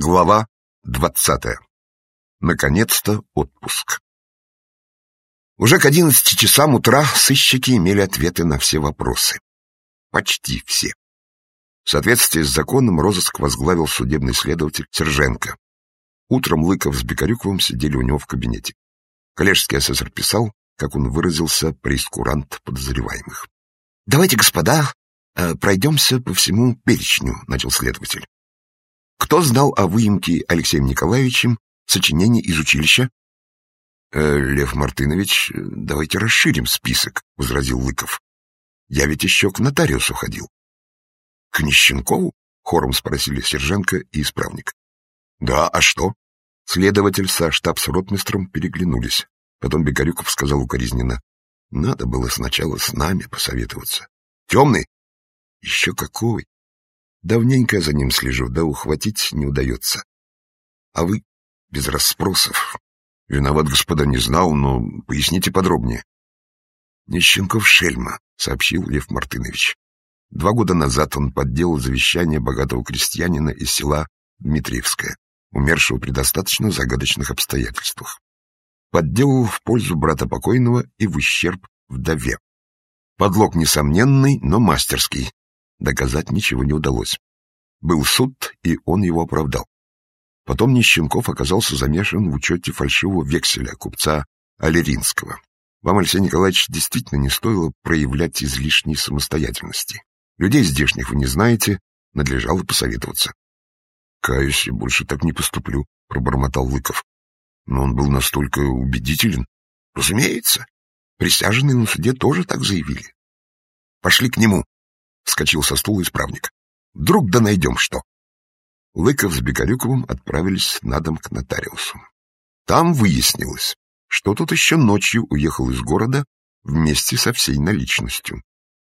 Глава 20. Наконец-то отпуск. Уже к 11 часам утра сыщики имели ответы на все вопросы. Почти все. В соответствии с законом розыск возглавил судебный следователь Серженко. Утром Лыков с Бекарюковым сидели у него в кабинете. Коллежский асессор писал, как он выразился, прейскурант подозреваемых. «Давайте, господа, пройдемся по всему перечню», — начал следователь. «Кто знал о выемке Алексеем Николаевичем сочинений из училища?» «Лев Мартынович, давайте расширим список», — возразил Лыков. «Я ведь еще к нотариусу ходил». «К Нищенкову?» — хором спросили Серженко и исправник. «Да, а что?» Следователь со штабс-ротмистром переглянулись. Потом Бекарюков сказал укоризненно: «Надо было сначала с нами посоветоваться». «Темный?» «Еще какой! Давненько за ним слежу, да ухватить не удается. А вы без расспросов». «Виноват, господа, не знал, но поясните подробнее». «Нищенков шельма», — сообщил Лев Мартынович. 2 года назад он подделал завещание богатого крестьянина из села Дмитриевское, умершего при достаточно загадочных обстоятельствах. Подделал в пользу брата покойного и в ущерб вдове. Подлог несомненный, но мастерский. Доказать ничего не удалось. Был суд, и он его оправдал. Потом Нищенков оказался замешан в учете фальшивого векселя купца Алеринского. Вам, Алексей Николаевич, действительно не стоило проявлять излишней самостоятельности. Людей здешних вы не знаете, надлежало посоветоваться. — Каюсь, я больше так не поступлю, — пробормотал Лыков. Но он был настолько убедителен. — Разумеется. Присяжные на суде тоже так заявили. — Пошли к нему, — вскочил со стула исправник. — Вдруг да найдем что. Лыков с Бекарюковым отправились на дом к нотариусу. Там выяснилось, что тот еще ночью уехал из города вместе со всей наличностью.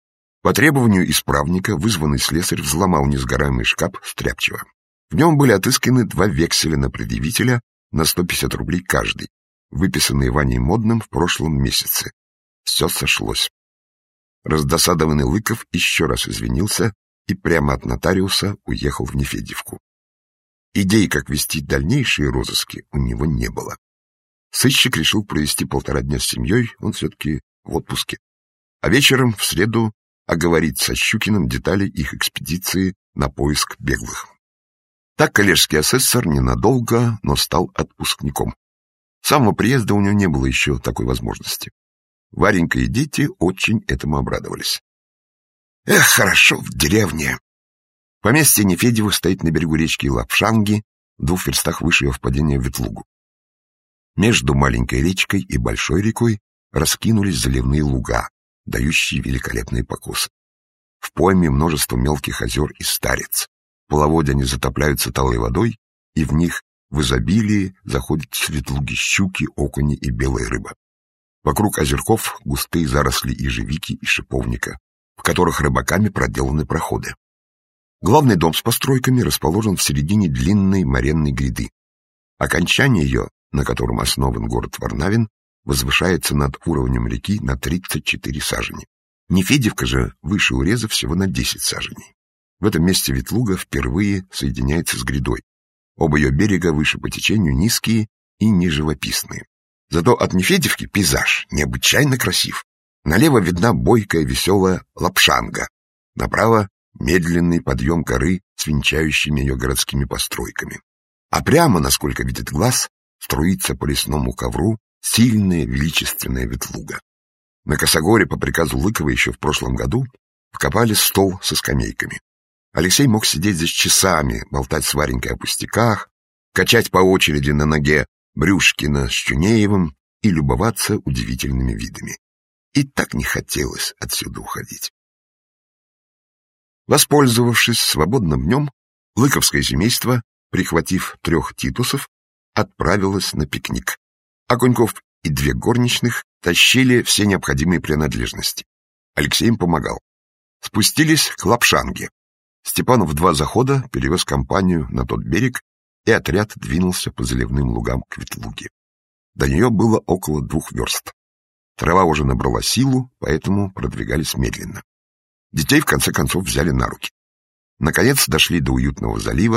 По требованию исправника вызванный слесарь взломал несгораемый шкаф стряпчего. В нем были отысканы 2 векселя на предъявителя на 150 рублей каждый, выписанные Ваней Модным в прошлом месяце. Все сошлось. Раздосадованный Лыков еще раз извинился и прямо от нотариуса уехал в Нефедьевку. Идей, как вести дальнейшие розыски, у него не было. Сыщик решил провести 1,5 дня с семьей, он все-таки в отпуске. А вечером, в среду, оговорить со Щукиным детали их экспедиции на поиск беглых. Так коллежский асессор ненадолго, но стал отпускником. С самого приезда у него не было еще такой возможности. Варенька и дети очень этому обрадовались. Эх, хорошо в деревне. Поместье Нефедьевых стоит на берегу речки Лапшанги, в 2 верстах выше ее впадения в Ветлугу. Между маленькой речкой и большой рекой раскинулись заливные луга, дающие великолепные покосы. В пойме множество мелких озер и старец. Половодья они затопляются талой водой, и в них в изобилии заходят с Ветлуги щуки, окуни и белая рыба. Вокруг озерков густые заросли ежевики и шиповника, в которых рыбаками проделаны проходы. Главный дом с постройками расположен в середине длинной моренной гряды. Окончание ее, на котором основан город Варнавин, возвышается над уровнем реки на 34 сажени. Нефедьевка же выше уреза всего на 10 саженей. В этом месте Ветлуга впервые соединяется с грядой. Оба ее берега выше по течению низкие и неживописные. Зато от Нефедьевки пейзаж необычайно красив. Налево видна бойкая веселая Лапшанга, направо медленный подъем горы с венчающими ее городскими постройками. А прямо, насколько видит глаз, струится по лесному ковру сильная величественная Ветлуга. На Косогоре по приказу Лыкова еще в прошлом году вкопали стол со скамейками. Алексей мог сидеть здесь часами, болтать с Варенькой о пустяках, качать по очереди на ноге Брюшкина с Чунеевым и любоваться удивительными видами. И так не хотелось отсюда уходить. Воспользовавшись свободным днем, лыковское семейство, прихватив 3 титусов, отправилось на пикник. Окуньков и 2 горничных тащили все необходимые принадлежности. Алексей им помогал. Спустились к Лапшанге. Степанов в 2 захода перевез компанию на тот берег, и отряд двинулся по заливным лугам к Ветлуге. До нее было около 2 верст. Трава уже набрала силу, поэтому продвигались медленно. Детей в конце концов взяли на руки. Наконец дошли до уютного залива,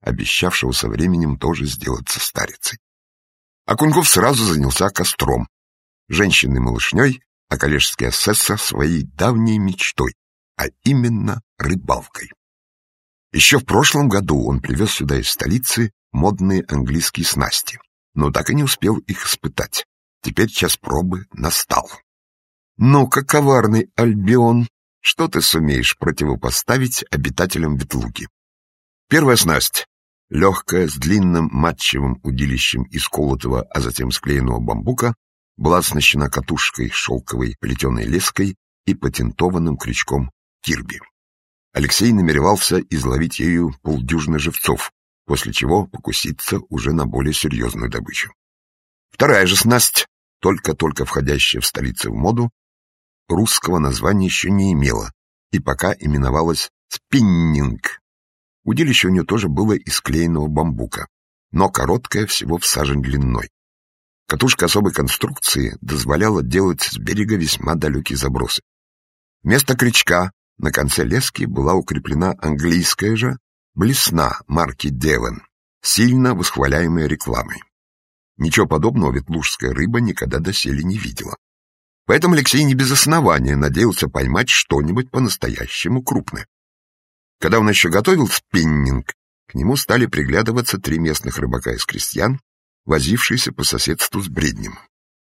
обещавшего со временем тоже сделаться старицей. Окуньков сразу занялся костром, женщиной-малышней, а коллежский асессор своей давней мечтой, а именно рыбалкой. Еще в прошлом году он привез сюда из столицы модные английские снасти, но так и не успел их испытать. Теперь час пробы настал. «Ну-ка, коварный Альбион, что ты сумеешь противопоставить обитателям Ветлуги?» Первая снасть, легкая, с длинным матчевым удилищем из колотого, а затем склеенного бамбука, была оснащена катушкой, шелковой плетеной леской и патентованным крючком Кирби. Алексей намеревался изловить ею полдюжины живцов, после чего покуситься уже на более серьезную добычу. Вторая же снасть, только-только входящая в столицу в моду, русского названия еще не имела и пока именовалась спиннинг. Удилище у нее тоже было из клееного бамбука, но короткое, всего в сажень длиной. Катушка особой конструкции дозволяла делать с берега весьма далекие забросы. Вместо крючка на конце лески была укреплена английская же блесна марки Девон, сильно восхваляемая рекламой. Ничего подобного ветлужская рыба никогда доселе не видела. Поэтому Алексей не без основания надеялся поймать что-нибудь по-настоящему крупное. Когда он еще готовил спиннинг, к нему стали приглядываться 3 местных рыбака из крестьян, возившиеся по соседству с бреднем.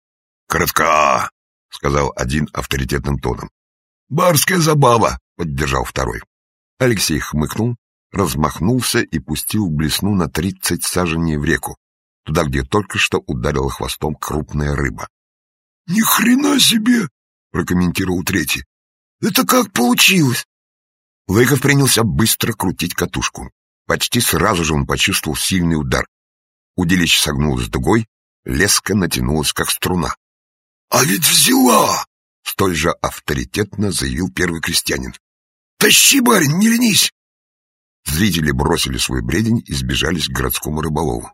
«Коротка!» — сказал один авторитетным тоном. «Барская забава!» — поддержал второй. Алексей хмыкнул, размахнулся и пустил блесну на 30 саженей в реку, туда, где только что ударила хвостом крупная рыба. «Ни хрена себе!» — прокомментировал третий. «Это как получилось?» Лыков принялся быстро крутить катушку. Почти сразу же он почувствовал сильный удар. Удилище согнулось дугой, леска натянулась, как струна. «А ведь взяла!» — столь же авторитетно заявил первый крестьянин. «Тащи, барин, не ленись!» Зрители бросили свой бредень и сбежались к городскому рыболову.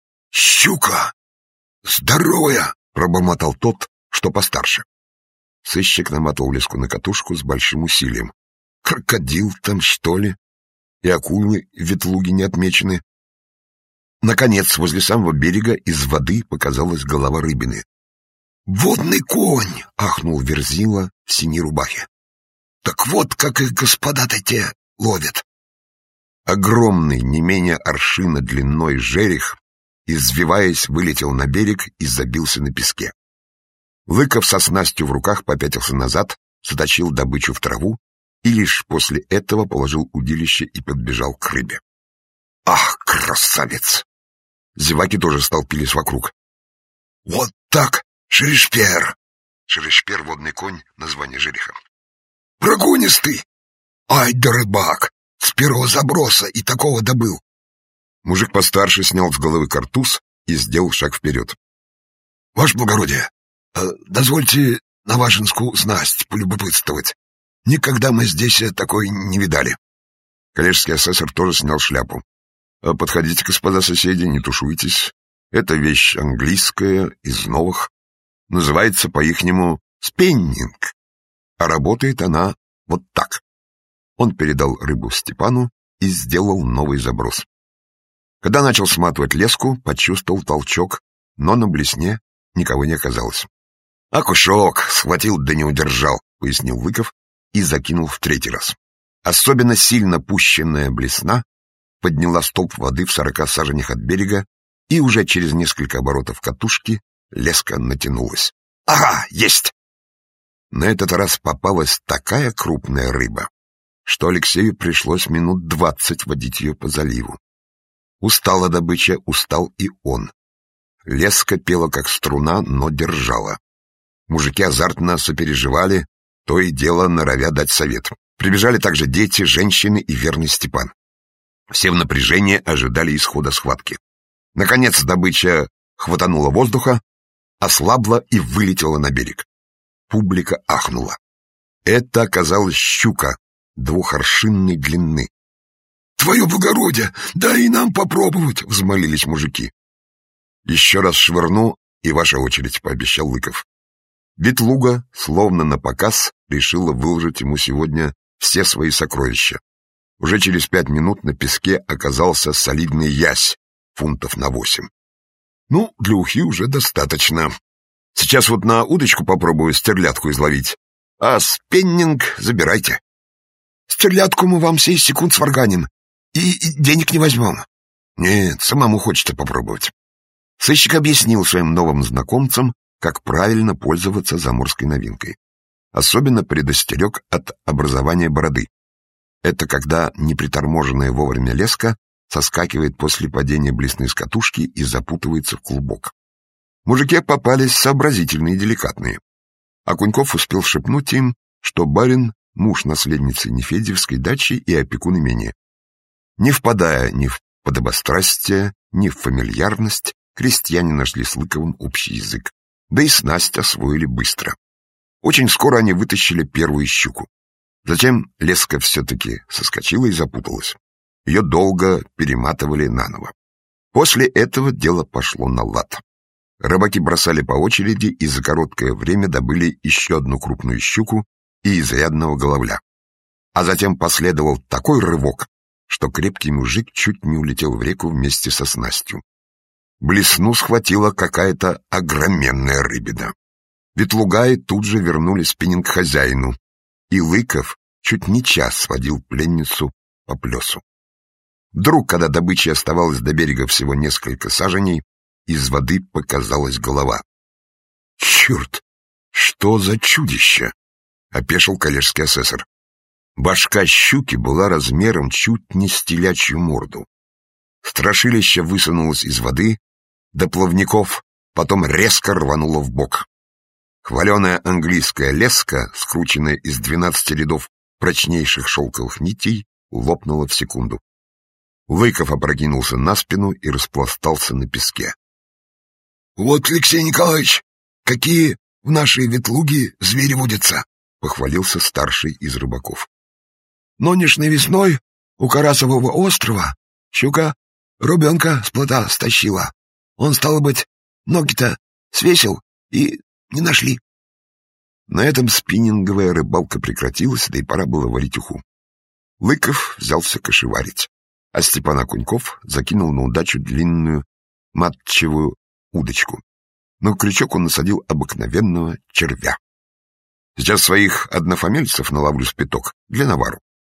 «Щука! Здоровая!» — пробормотал тот, что постарше. Сыщик наматывал леску на катушку с большим усилием. Крокодил там, что ли? И акулы в Ветлуге не отмечены. Наконец, возле самого берега из воды показалась голова рыбины. «Водный конь!» — ахнул Верзила в синей рубахе. «Так вот, как их господа-то те ловят!» Огромный, не менее аршина длиной жерех, извиваясь, вылетел на берег и забился на песке. Лыков со снастью в руках попятился назад, заточил добычу в траву и лишь после этого положил удилище и подбежал к рыбе. «Ах, красавец!» Зеваки тоже столпились вокруг. «Вот так, шеришпер!» Шеришпер — водный конь, название жереха. «Прогонистый! Ай да рыбак! С первого заброса и такого добыл!» Мужик постарше снял с головы картуз и сделал шаг вперед. «Ваше благородие, дозвольте на вашинскую снасть полюбопытствовать. Никогда мы здесь такой не видали». Коллежский асессор тоже снял шляпу. «Подходите, господа соседи, не тушуйтесь. Это вещь английская, из новых. Называется по-ихнему спиннинг. А работает она вот так». Он передал рыбу Степану и сделал новый заброс. Когда начал сматывать леску, почувствовал толчок, но на блесне никого не оказалось. «Окушок! Схватил да не удержал», — пояснил Лыков и закинул в 3-й раз. Особенно сильно пущенная блесна подняла столб воды в 40 саженях от берега, и уже через несколько оборотов катушки леска натянулась. «Ага, есть!» На этот раз попалась такая крупная рыба, что Алексею пришлось минут 20 водить ее по заливу. Устала добыча, устал и он. Леска пела как струна, но держала. Мужики азартно сопереживали, то и дело норовя дать совет. Прибежали также дети, женщины и верный Степан. Все в напряжении ожидали исхода схватки. Наконец добыча хватанула воздуха, ослабла и вылетела на берег. Публика ахнула. Это оказалась щука двухаршинной длины. «Твое благородие, дай и нам попробовать!» — взмолились мужики. «Еще раз швырну, и ваша очередь», — пообещал Лыков. Ветлуга, словно напоказ, решила выложить ему сегодня все свои сокровища. Уже через 5 минут на песке оказался солидный ясь, фунтов на 8. Ну, для ухи уже достаточно. Сейчас вот на удочку попробую стерлядку изловить, а спеннинг забирайте. Стерлядку мы вам 6 секунд сварганим, и денег не возьмем. Нет, самому хочется попробовать. Сыщик объяснил своим новым знакомцам, как правильно пользоваться заморской новинкой. Особенно предостерег от образования бороды. Это когда неприторможенная вовремя леска соскакивает после падения блесны с катушки и запутывается в клубок. Мужики попались сообразительные и деликатные. Окуньков успел шепнуть им, что барин — муж наследницы Нефедьевской дачи и опекун имения. Не впадая ни в подобострастие, ни в фамильярность, крестьяне нашли с Лыковым общий язык, да и снасть освоили быстро. Очень скоро они вытащили первую щуку. Затем леска все-таки соскочила и запуталась. Ее долго перематывали наново. После этого дело пошло на лад. Рыбаки бросали по очереди и за короткое время добыли еще одну крупную щуку и изрядного головля. А затем последовал такой рывок, что крепкий мужик чуть не улетел в реку вместе со снастью. Блесну схватила какая-то огроменная рыбина. Ветлугаи тут же вернули спиннинг хозяину, и Лыков чуть не час сводил пленницу по плесу. Вдруг, когда добычи оставалось до берега всего несколько саженей, из воды показалась голова. «Черт! Что за чудище!» — опешил коллежский асессор. Башка щуки была размером чуть не с телячью морду. Страшилище высунулось из воды до плавников, потом резко рвануло вбок. Хваленая английская леска, скрученная из 12 рядов прочнейших шелковых нитей, лопнула в секунду. Лыков опрокинулся на спину и распластался на песке. — Вот, Алексей Николаевич, какие в нашей Ветлуге звери водятся! — похвалился старший из рыбаков. — Нонешней весной у Карасового острова щука ребенка с плота стащила. Он, стало быть, ноги-то свесил и не нашли. На этом спиннинговая рыбалка прекратилась, да и пора было варить уху. Лыков взялся кошеварить, а Степан Окуньков закинул на удачу длинную матчевую удочку. Но крючок он насадил обыкновенного червя. Сейчас своих однофамильцев наловлю с пяток для навару.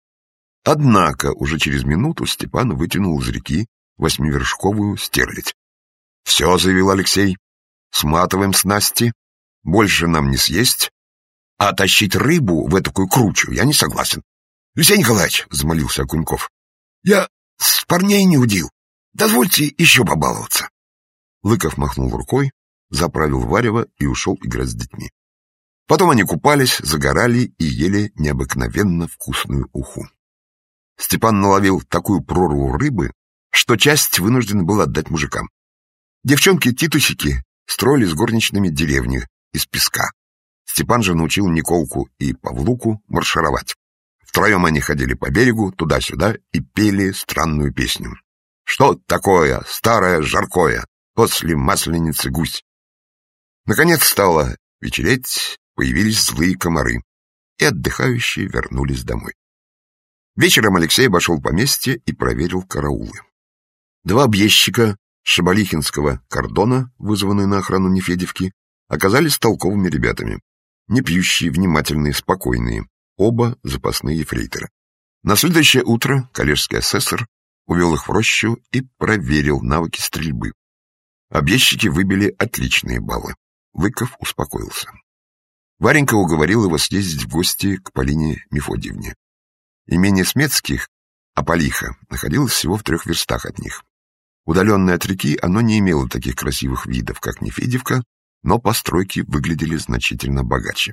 Однако уже через минуту Степан вытянул из реки 8-вершковую стерлядь. — Все, — заявил Алексей, — сматываем снасти. Больше нам не съесть, а тащить рыбу в этакую кручу я не согласен. — Алексей Николаевич, — взмолился Окуньков, — я с парней не удил. Дозвольте еще побаловаться. Лыков махнул рукой, заправил варево и ушел играть с детьми. Потом они купались, загорали и ели необыкновенно вкусную уху. Степан наловил такую прорву рыбы, что часть вынужден был отдать мужикам. Девчонки-титусики строили с горничными деревню из песка. Степан же научил Николку и Павлуку маршировать. Втроем они ходили по берегу, туда-сюда, и пели странную песню. «Что такое старое жаркое, после масленицы гусь?» Наконец стало вечереть, появились злые комары, и отдыхающие вернулись домой. Вечером Алексей обошел поместье и проверил караулы. 2 объездчика Шабалихинского кордона, вызванные на охрану Нефедьевки, оказались толковыми ребятами. Не пьющие, внимательные, спокойные. Оба запасные ефрейторы. На следующее утро коллежский асессор увел их в рощу и проверил навыки стрельбы. Объездчики выбили отличные баллы. Лыков успокоился. Варенька уговорил его съездить в гости к Полине Мефодиевне. Имение Смецких, Аполиха, находилось всего в 3 верстах от них. Удаленное от реки, оно не имело таких красивых видов, как Нефедьевка, но постройки выглядели значительно богаче.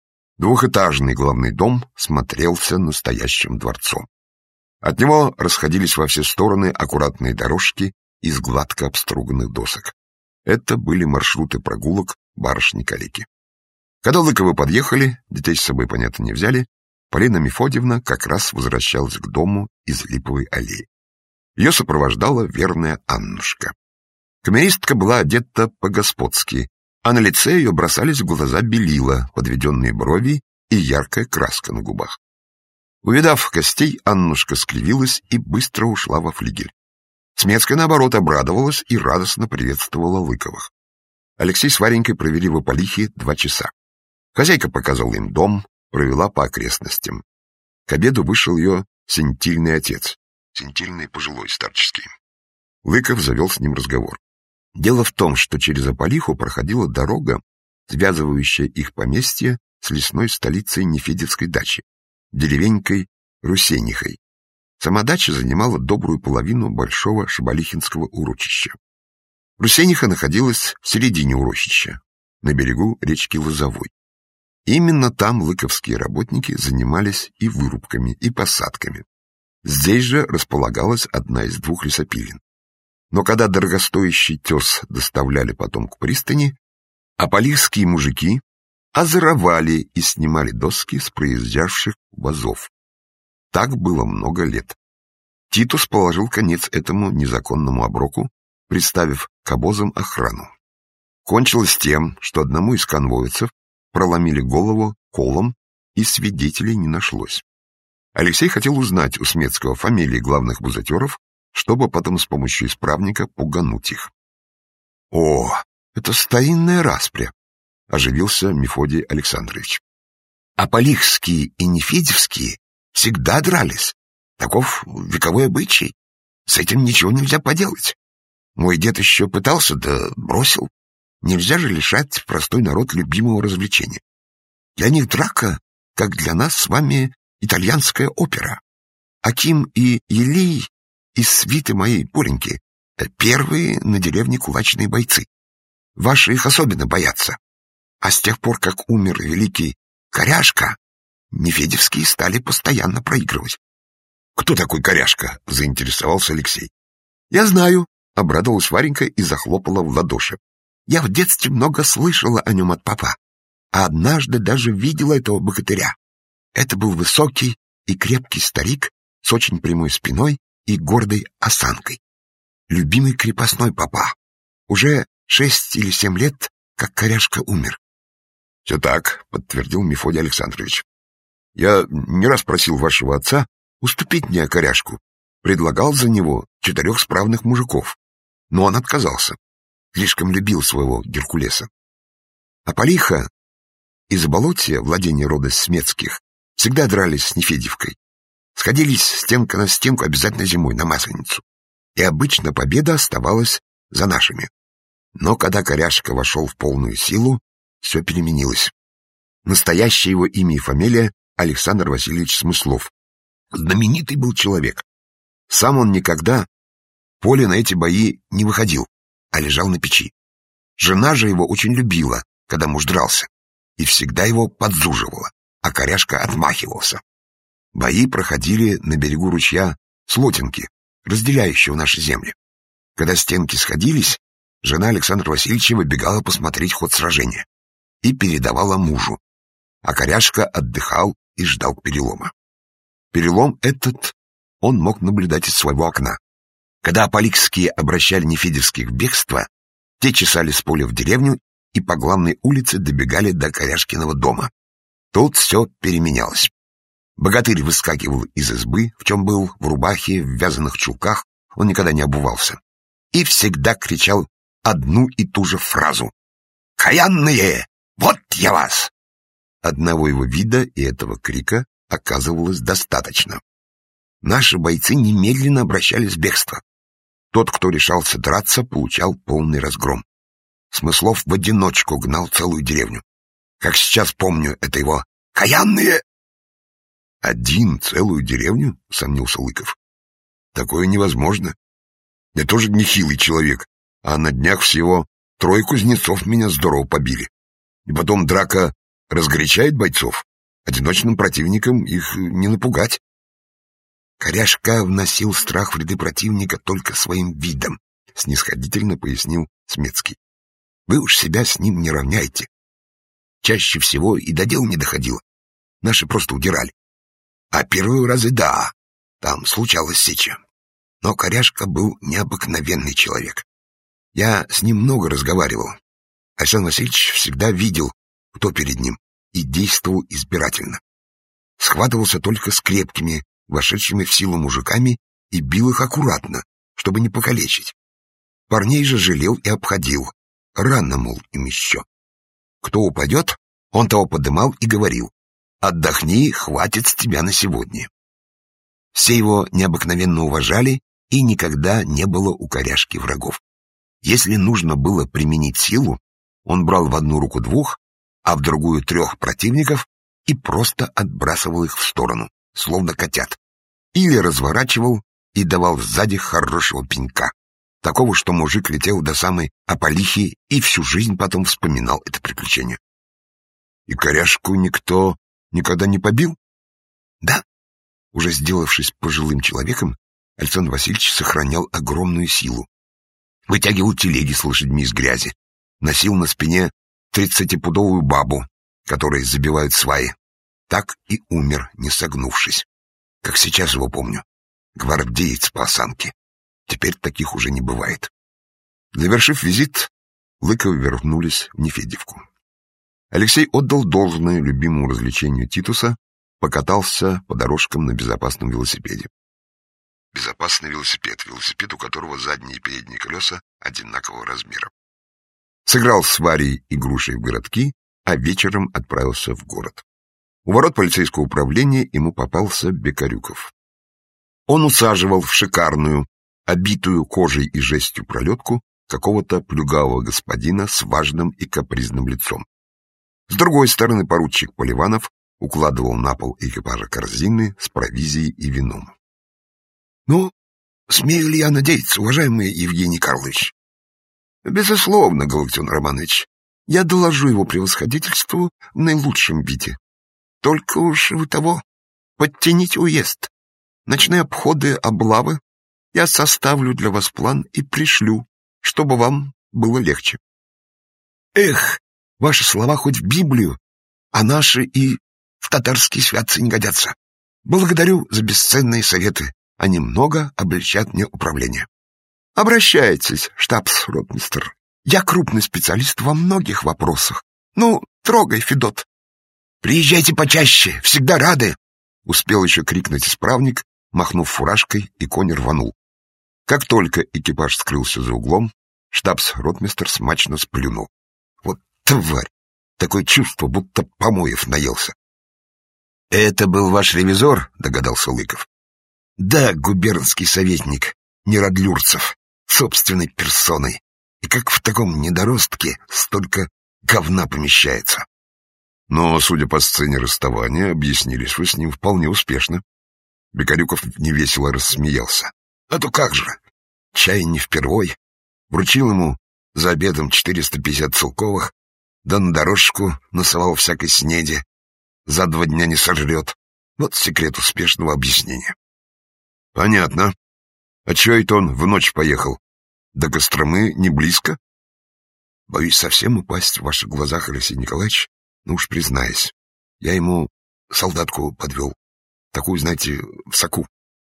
2-этажный главный дом смотрелся настоящим дворцом. От него расходились во все стороны аккуратные дорожки из гладко обструганных досок. Это были маршруты прогулок барышни-калеки. Когда Лыковы подъехали, детей с собой, понятно, не взяли, Полина Мефодиевна как раз возвращалась к дому из Липовой аллеи. Ее сопровождала верная Аннушка. Камеристка была одета по-господски, а на лице ее бросались в глаза белила, подведенные брови и яркая краска на губах. Увидав гостей, Аннушка скривилась и быстро ушла во флигель. Смецкая, наоборот, обрадовалась и радостно приветствовала Лыковых. Алексей с Варенькой провели в Аполихе 2 часа. Хозяйка показала им дом, провела по окрестностям. К обеду вышел ее сентильный отец. Сентильный пожилой, старческий. Лыков завел с ним разговор. Дело в том, что через Аполиху проходила дорога, связывающая их поместье с лесной столицей Нефедевской дачи, деревенькой Русенихой. Сама дача занимала добрую половину большого Шабалихинского урочища. Русениха находилась в середине урочища, на берегу речки Лозовой. Именно там лыковские работники занимались и вырубками, и посадками. Здесь же располагалась одна из 2 лесопилен. Но когда дорогостоящий тес доставляли потом к пристани, аполихские мужики озоровали и снимали доски с проезжавших вазов. Так было много лет. Титус положил конец этому незаконному оброку, приставив к обозам охрану. Кончилось тем, что одному из конвоевцев проломили голову колом, и свидетелей не нашлось. Алексей хотел узнать у Смецкого фамилии главных бузатеров, чтобы потом с помощью исправника пугануть их. — О, это старинная распря! — оживился Мефодий Александрович. — Аполихские и Нефедевские всегда дрались. Таков вековой обычай. С этим ничего нельзя поделать. Мой дед еще пытался, да бросил. Нельзя же лишать простой народ любимого развлечения. Для них драка, как для нас с вами итальянская опера. Аким и Елей из свиты моей Поленьки первые на деревне кулачные бойцы. Ваши их особенно боятся. А с тех пор, как умер великий Коряшка, Нефедевские стали постоянно проигрывать. — Кто такой Коряшка? — заинтересовался Алексей. — Я знаю, — обрадовалась Варенька и захлопала в ладоши. — Я в детстве много слышала о нем от папа, а однажды даже видела этого богатыря. Это был высокий и крепкий старик с очень прямой спиной и гордой осанкой. Любимый крепостной папа. Уже 6 или 7 лет, как Коряшка умер. — Все так, — подтвердил Мефодий Александрович. — Я не раз просил вашего отца уступить мне Коряшку, предлагал за него 4 справных мужиков, но он отказался, слишком любил своего Геркулеса. Аполиха и Заболотье, владение рода Смецких, всегда дрались с Нефедевкой. Сходились стенка на стенку обязательно зимой на Масленицу, и обычно победа оставалась за нашими. Но когда Коряшка вошел в полную силу, все переменилось. Настоящее его имя и фамилия Александр Васильевич Смыслов. Знаменитый был человек. Сам он никогда в поле на эти бои не выходил, а лежал на печи. Жена же его очень любила, когда муж дрался, и всегда его подзуживала, а Коряшка отмахивался. Бои проходили на берегу ручья Слотинки, разделяющего наши земли. Когда стенки сходились, жена Александра Васильевича выбегала посмотреть ход сражения и передавала мужу, а Коряшка отдыхал и ждал перелома. Перелом этот он мог наблюдать из своего окна. Когда аполихские обращали Нефедевских в бегство, те чесали с поля в деревню и по главной улице добегали до Коряшкиного дома. Тут все переменялось. Богатырь выскакивал из избы, в чем был, в рубахе, в вязаных чулках, он никогда не обувался, и всегда кричал одну и ту же фразу: «Каянные! Вот я вас!» Одного его вида и этого крика оказывалось достаточно. Наши бойцы немедленно обращались в бегство. Тот, кто решался драться, получал полный разгром. Смыслов в одиночку гнал целую деревню. Как сейчас помню, это его «Каянные!» «Один целую деревню?» — сомнился Лыков. «Такое невозможно. Я тоже нехилый человек, а на днях всего 3 кузнецов меня здорово побили. И потом драка разгорячает бойцов. Одиночным противникам их не напугать». Коряшка вносил страх в ряды противника только своим видом, снисходительно пояснил Смецкий. Вы уж себя с ним не равняйте. Чаще всего и до дел не доходило. Наши просто удирали. А первые разы да, там случалось сеча. Но Коряшка был необыкновенный человек. Я с ним много разговаривал. Александр Васильевич всегда видел, кто перед ним, и действовал избирательно. схватывался только с крепкими, вошедшими в силу мужиками и бил их аккуратно, чтобы не покалечить. Парней же жалел и обходил. Рано, мол, им еще. Кто упадет, он того подымал и говорил: «Отдохни, хватит с тебя на сегодня». Все его необыкновенно уважали, и никогда не было у коряжки врагов. Если нужно было применить силу, он брал в одну руку 2, а в другую 3 противников и просто отбрасывал их в сторону, словно котят, или разворачивал и давал сзади хорошего пинка, такого, что мужик летел до самой Аполихи и всю жизнь потом вспоминал это приключение. И коряжку никто никогда не побил? Да. Уже сделавшись пожилым человеком, Александр Васильевич сохранял огромную силу. Вытягивал телеги с лошадьми из грязи, носил на спине 30-пудовую бабу, которой забивают сваи. Так и умер, не согнувшись. Как сейчас его помню. Гвардеец по осанке. Теперь таких уже не бывает. Завершив визит, Лыковы вернулись в Нефедьевку. Алексей отдал должное любимому развлечению Титуса, покатался по дорожкам на безопасном велосипеде. Безопасный велосипед, велосипед, у которого задние и передние колеса одинакового размера. Сыграл с Варей и Грушей в городки, а вечером отправился в город. У ворот полицейского управления ему попался Бекарюков. Он усаживал в шикарную, обитую кожей и жестью пролетку какого-то плюгавого господина с важным и капризным лицом. С другой стороны поручик Поливанов укладывал на пол экипажа корзины с провизией и вином. — Ну, смею ли я надеяться, уважаемый Евгений Карлович? — Безусловно, Галактион Романович. Я доложу его превосходительству в наилучшем виде. Только уж вы того, подтяните уезд. Ночные обходы, облавы. Я составлю для вас план и пришлю, чтобы вам было легче. Эх, ваши слова хоть в Библию, а наши и в татарские святцы не годятся. Благодарю за бесценные советы. Они много облегчат мне управление. Обращайтесь, штабс-ротмистр. Я крупный специалист во многих вопросах. Ну, трогай, Федот. Приезжайте почаще, всегда рады. Успел еще крикнуть исправник, махнув фуражкой, и конь рванул. Как только экипаж скрылся за углом, штабс-ротмистр смачно сплюнул. Вот тварь! Такое чувство, будто помоев наелся. — Это был ваш ревизор? — догадался Лыков. — Да, губернский советник Нерадлюрцев, собственной персоной. И как в таком недоростке столько говна помещается. Но, судя по сцене расставания, объяснились вы с ним вполне успешно. Бекарюков невесело рассмеялся. А то как же? Чай не впервой. Вручил ему за обедом 450 целковых, да на дорожку насовал всякой снеди. За 2 дня не сожрет. Вот секрет успешного объяснения. Понятно. А чё это он в ночь поехал? До Костромы не близко? Боюсь совсем упасть в ваших глазах, Алексей Николаевич. Ну уж признаюсь, я ему солдатку подвел. Такую, знаете, в соку.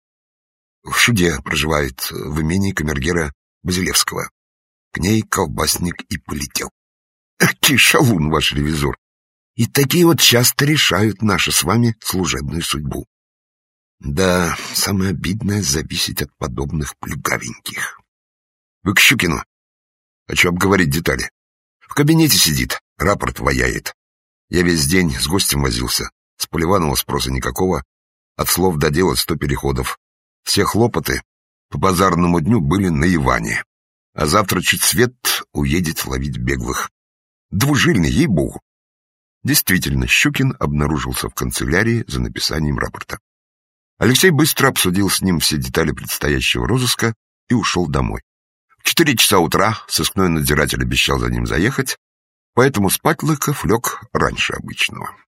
В Шуде проживает, в имении камергера Базилевского. К ней колбасник и полетел. Какой шалун ваш ревизор! И такие вот часто решают нашу с вами служебную судьбу. Да, самое обидное — зависеть от подобных плюгавеньких. Вы к Щукину. Хочу обговорить детали. В кабинете сидит, рапорт ваяет. Я весь день с гостем возился. С Поливанова спроса никакого. От слов до дела 100 переходов. Все хлопоты по базарному дню были на Иване. А завтра чуть свет уедет ловить беглых. Двужильный, ей-богу. Действительно, Щукин обнаружился в канцелярии за написанием рапорта. Алексей быстро обсудил с ним все детали предстоящего розыска и ушел домой. В 4 часа утра сыскной надзиратель обещал за ним заехать, поэтому спать Лыков лег раньше обычного.